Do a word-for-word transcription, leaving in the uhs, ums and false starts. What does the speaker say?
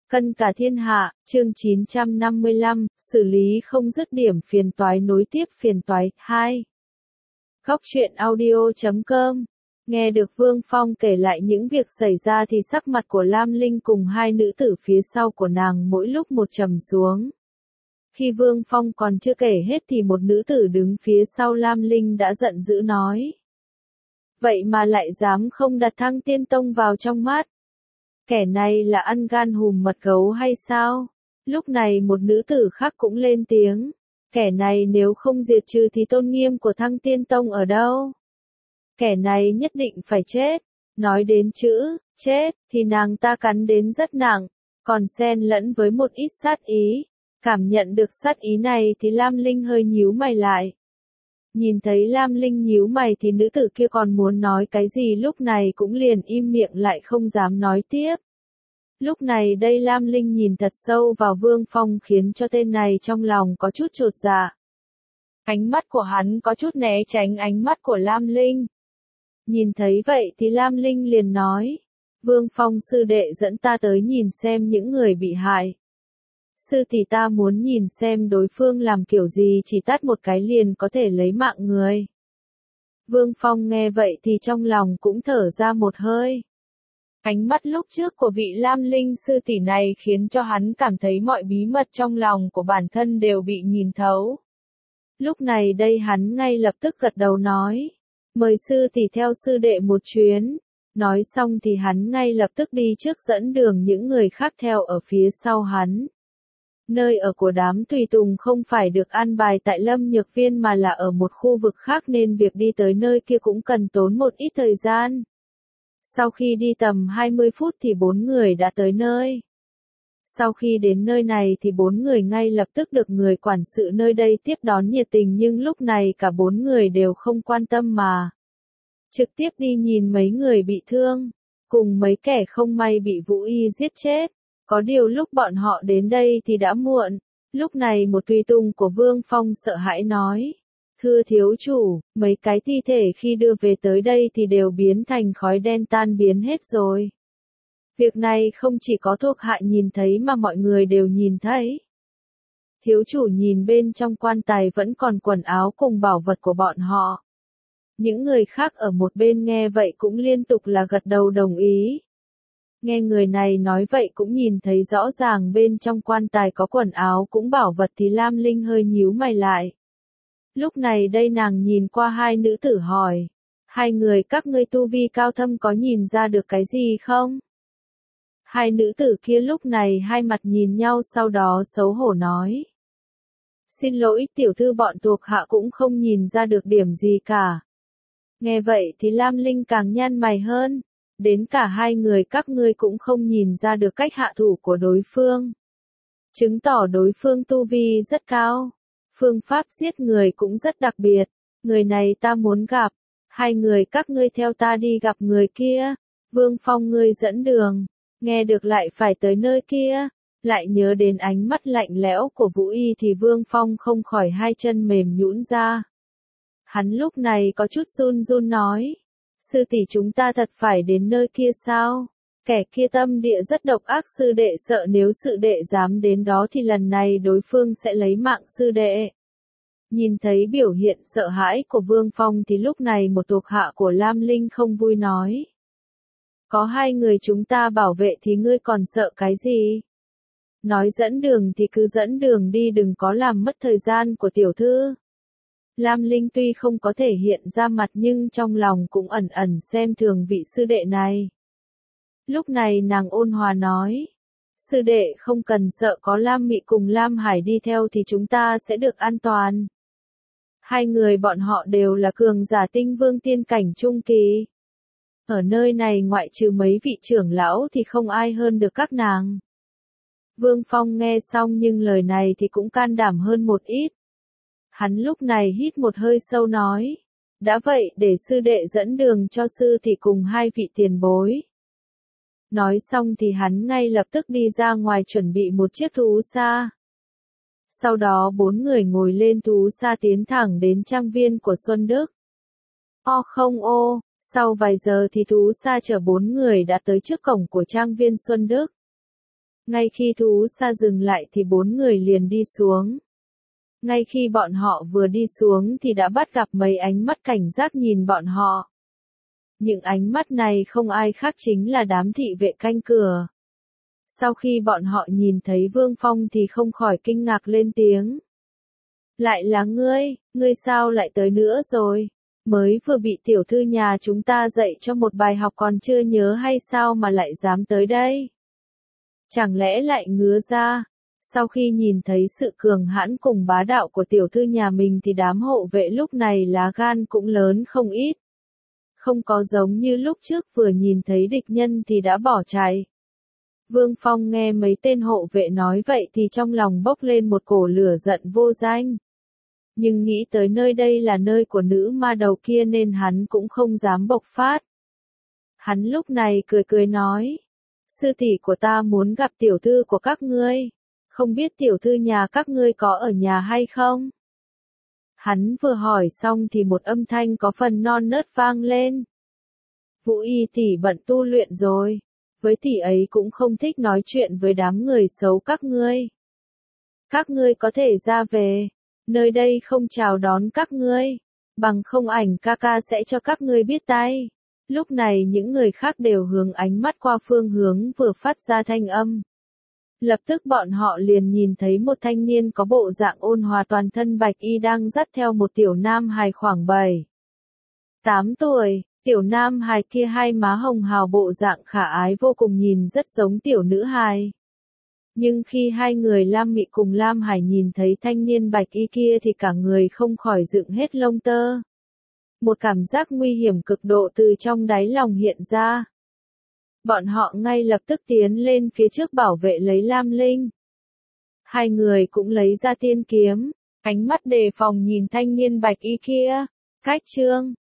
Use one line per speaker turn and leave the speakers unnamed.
Cân cả thiên hạ, chương chín trăm năm mươi lăm, xử lý không dứt điểm phiền toái nối tiếp phiền toái, hai. Góc truyện audio chấm com. Nghe được Vương Phong kể lại những việc xảy ra thì sắc mặt của Lam Linh cùng hai nữ tử phía sau của nàng mỗi lúc một trầm xuống. Khi Vương Phong còn chưa kể hết thì một nữ tử đứng phía sau Lam Linh đã giận dữ nói. Vậy mà lại dám không đặt Thăng Tiên Tông vào trong mắt. Kẻ này là ăn gan hùm mật gấu hay sao? Lúc này một nữ tử khác cũng lên tiếng. Kẻ này nếu không diệt trừ thì tôn nghiêm của Thăng Tiên Tông ở đâu? Kẻ này nhất định phải chết. Nói đến chữ, chết, thì nàng ta cắn đến rất nặng, còn xen lẫn với một ít sát ý. Cảm nhận được sát ý này thì Lam Linh hơi nhíu mày lại. Nhìn thấy Lam Linh nhíu mày thì nữ tử kia còn muốn nói cái gì lúc này cũng liền im miệng lại không dám nói tiếp. Lúc này đây Lam Linh nhìn thật sâu vào Vương Phong khiến cho tên này trong lòng có chút chột dạ. Ánh mắt của hắn có chút né tránh ánh mắt của Lam Linh. Nhìn thấy vậy thì Lam Linh liền nói. Vương Phong sư đệ dẫn ta tới nhìn xem những người bị hại. Sư tỷ ta muốn nhìn xem đối phương làm kiểu gì chỉ tát một cái liền có thể lấy mạng người. Vương Phong nghe vậy thì trong lòng cũng thở ra một hơi. Ánh mắt lúc trước của vị Lam Linh sư tỷ này khiến cho hắn cảm thấy mọi bí mật trong lòng của bản thân đều bị nhìn thấu. Lúc này đây hắn ngay lập tức gật đầu nói. Mời sư tỷ theo sư đệ một chuyến. Nói xong thì hắn ngay lập tức đi trước dẫn đường những người khác theo ở phía sau hắn. Nơi ở của đám tùy tùng không phải được an bài tại Lâm Nhược Viên mà là ở một khu vực khác nên việc đi tới nơi kia cũng cần tốn một ít thời gian. Sau khi đi tầm hai mươi phút thì bốn người đã tới nơi. Sau khi đến nơi này thì bốn người ngay lập tức được người quản sự nơi đây tiếp đón nhiệt tình nhưng lúc này cả bốn người đều không quan tâm mà. Trực tiếp đi nhìn mấy người bị thương, cùng mấy kẻ không may bị Vũ Y giết chết. Có điều lúc bọn họ đến đây thì đã muộn. Lúc này một tùy tùng của Vương Phong sợ hãi nói. Thưa thiếu chủ, mấy cái thi thể khi đưa về tới đây thì đều biến thành khói đen tan biến hết rồi. Việc này không chỉ có thuộc hạ nhìn thấy mà mọi người đều nhìn thấy. Thiếu chủ nhìn bên trong quan tài vẫn còn quần áo cùng bảo vật của bọn họ. Những người khác ở một bên nghe vậy cũng liên tục là gật đầu đồng ý. Nghe người này nói vậy cũng nhìn thấy rõ ràng bên trong quan tài có quần áo cũng bảo vật thì Lam Linh hơi nhíu mày lại. Lúc này đây nàng nhìn qua hai nữ tử hỏi. Hai người các ngươi tu vi cao thâm có nhìn ra được cái gì không? Hai nữ tử kia lúc này hai mặt nhìn nhau sau đó xấu hổ nói. Xin lỗi tiểu thư bọn thuộc hạ cũng không nhìn ra được điểm gì cả. Nghe vậy thì Lam Linh càng nhăn mày hơn. Đến cả hai người các ngươi cũng không nhìn ra được cách hạ thủ của đối phương. Chứng tỏ đối phương tu vi rất cao. Phương pháp giết người cũng rất đặc biệt. Người này ta muốn gặp. Hai người các ngươi theo ta đi gặp người kia. Vương Phong ngươi dẫn đường. Nghe được lại phải tới nơi kia. Lại nhớ đến ánh mắt lạnh lẽo của Vũ Y thì Vương Phong không khỏi hai chân mềm nhũn ra. Hắn lúc này có chút run run nói. Sư tỷ chúng ta thật phải đến nơi kia sao? Kẻ kia tâm địa rất độc ác sư đệ sợ nếu sư đệ dám đến đó thì lần này đối phương sẽ lấy mạng sư đệ. Nhìn thấy biểu hiện sợ hãi của Vương Phong thì lúc này một thuộc hạ của Lam Linh không vui nói. Có hai người chúng ta bảo vệ thì ngươi còn sợ cái gì? Nói dẫn đường thì cứ dẫn đường đi đừng có làm mất thời gian của tiểu thư. Lam Linh tuy không có thể hiện ra mặt nhưng trong lòng cũng ẩn ẩn xem thường vị sư đệ này. Lúc này nàng ôn hòa nói. Sư đệ không cần sợ có Lam Mị cùng Lam Hải đi theo thì chúng ta sẽ được an toàn. Hai người bọn họ đều là cường giả tinh vương tiên cảnh trung kỳ. Ở nơi này ngoại trừ mấy vị trưởng lão thì không ai hơn được các nàng. Vương Phong nghe xong nhưng lời này thì cũng can đảm hơn một ít. Hắn lúc này hít một hơi sâu nói. Đã vậy để sư đệ dẫn đường cho sư thì cùng hai vị tiền bối. Nói xong thì hắn ngay lập tức đi ra ngoài chuẩn bị một chiếc thú xa. Sau đó bốn người ngồi lên thú xa tiến thẳng đến trang viên của Xuân Đức. O không ô, sau vài giờ thì thú xa chở bốn người đã tới trước cổng của trang viên Xuân Đức. Ngay khi thú xa dừng lại thì bốn người liền đi xuống. Ngay khi bọn họ vừa đi xuống thì đã bắt gặp mấy ánh mắt cảnh giác nhìn bọn họ. Những ánh mắt này không ai khác chính là đám thị vệ canh cửa. Sau khi bọn họ nhìn thấy Vương Phong thì không khỏi kinh ngạc lên tiếng. Lại là ngươi, ngươi sao lại tới nữa rồi? Mới vừa bị tiểu thư nhà chúng ta dạy cho một bài học còn chưa nhớ hay sao mà lại dám tới đây? Chẳng lẽ lại ngứa ra? Sau khi nhìn thấy sự cường hãn cùng bá đạo của tiểu thư nhà mình thì đám hộ vệ lúc này lá gan cũng lớn không ít. Không có giống như lúc trước vừa nhìn thấy địch nhân thì đã bỏ chạy. Vương Phong nghe mấy tên hộ vệ nói vậy thì trong lòng bốc lên một cổ lửa giận vô danh. Nhưng nghĩ tới nơi đây là nơi của nữ ma đầu kia nên hắn cũng không dám bộc phát. Hắn lúc này cười cười nói. Sư tỷ của ta muốn gặp tiểu thư của các ngươi. Không biết tiểu thư nhà các ngươi có ở nhà hay không? Hắn vừa hỏi xong thì một âm thanh có phần non nớt vang lên. Vũ Y tỷ bận tu luyện rồi. Với tỷ ấy cũng không thích nói chuyện với đám người xấu các ngươi. Các ngươi có thể ra về. Nơi đây không chào đón các ngươi. Bằng không ảnh ca ca sẽ cho các ngươi biết tay. Lúc này những người khác đều hướng ánh mắt qua phương hướng vừa phát ra thanh âm. Lập tức bọn họ liền nhìn thấy một thanh niên có bộ dạng ôn hòa toàn thân bạch y đang dắt theo một tiểu nam hài khoảng bảy, tám tuổi. Tiểu nam hài kia hai má hồng hào bộ dạng khả ái vô cùng nhìn rất giống tiểu nữ hài. Nhưng khi hai người Lam Mị cùng Lam Hải nhìn thấy thanh niên bạch y kia thì cả người không khỏi dựng hết lông tơ. Một cảm giác nguy hiểm cực độ từ trong đáy lòng hiện ra. Bọn họ ngay lập tức tiến lên phía trước bảo vệ lấy Lam Linh. Hai người cũng lấy ra tiên kiếm, ánh mắt đề phòng nhìn thanh niên bạch y kia. Cách chương